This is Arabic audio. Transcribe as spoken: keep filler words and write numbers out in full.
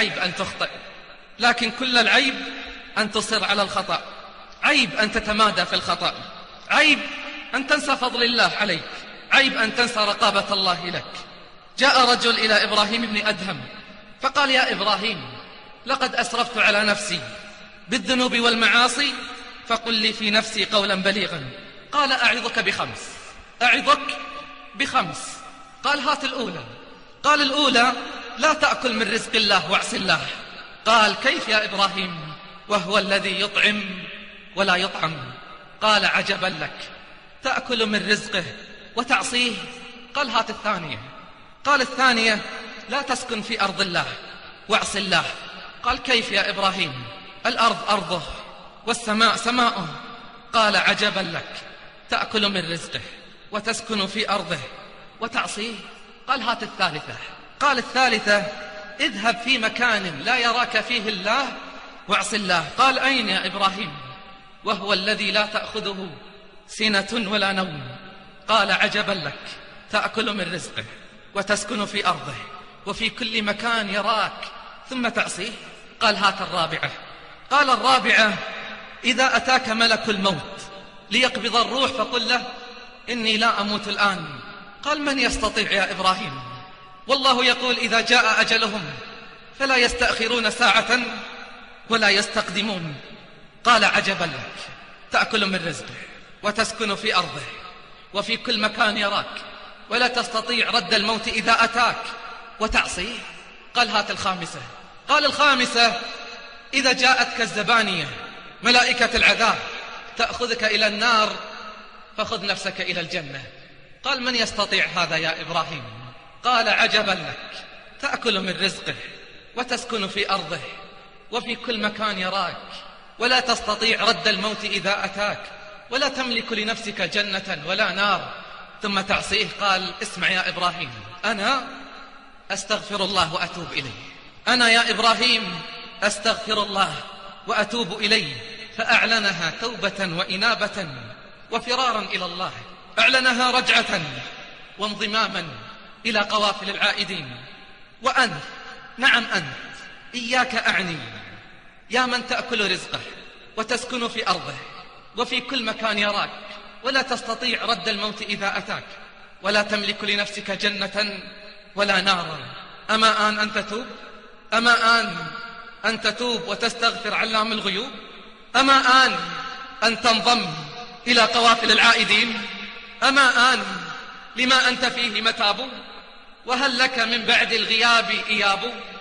عيب أن تخطئ، لكن كل العيب أن تصر على الخطأ، عيب أن تتمادى في الخطأ، عيب أن تنسى فضل الله عليك، عيب أن تنسى رقابة الله لك. جاء رجل إلى إبراهيم بن أدهم فقال: يا إبراهيم، لقد أسرفت على نفسي بالذنوب والمعاصي، فقل لي في نفسي قولا بليغا. قال: أعظك بخمس، أعظك بخمس. قال: هات الأولى. قال: الأولى: لا تأكل من رزق الله واعص الله. قال: كيف يا إبراهيم وهو الذي يطعم ولا يطعم؟ قال: عجبا لك، تأكل من رزقه وتعصيه. قال: هات الثانية. قال: الثانية: لا تسكن في أرض الله واعص الله. قال: كيف يا إبراهيم؟ الأرض أرضه والسماء سماؤه. قال: عجبا لك، تأكل من رزقه وتسكن في أرضه وتعصيه. قال: هات الثالثة. قال: الثالثة: اذهب في مكان لا يراك فيه الله واعص الله. قال: أين يا إبراهيم وهو الذي لا تأخذه سنة ولا نوم؟ قال: عجبا لك، تأكل من رزقه وتسكن في أرضه وفي كل مكان يراك ثم تعصيه. قال: هات الرابعة. قال: الرابعة: إذا أتاك ملك الموت ليقبض الروح فقل له: إني لا أموت الآن. قال: من يستطيع يا إبراهيم؟ والله يقول: إذا جاء أجلهم فلا يستأخرون ساعة ولا يستقدمون. قال: عجبا لك، تأكل من رزقه وتسكن في أرضه وفي كل مكان يراك ولا تستطيع رد الموت إذا أتاك وتعصيه. قال: هات الخامسة. قال: الخامسة: إذا جاءتك الزبانية ملائكة العذاب تأخذك إلى النار فخذ نفسك إلى الجنة. قال: من يستطيع هذا يا إبراهيم؟ قال: عجبا لك، تأكل من رزقه وتسكن في أرضه وفي كل مكان يراك ولا تستطيع رد الموت إذا أتاك ولا تملك لنفسك جنة ولا نار ثم تعصيه. قال: اسمع يا إبراهيم، أنا أستغفر الله وأتوب إليه. أنا يا إبراهيم أستغفر الله وأتوب إليه. فأعلنها توبة وإنابة وفرارا إلى الله، أعلنها رجعة وانضماما إلى قوافل العائدين. وأنت، نعم أنت، إياك أعني يا من تأكل رزقه وتسكن في أرضه وفي كل مكان يراك ولا تستطيع رد الموت إذا أتاك ولا تملك لنفسك جنة ولا نارا. أما آن أن تتوب؟ أما آن أن تتوب وتستغفر علام الغيوب؟ أما آن أن تنضم إلى قوافل العائدين؟ أما آن لما أنت فيه متاب؟ وهل لك من بعد الغياب إياب؟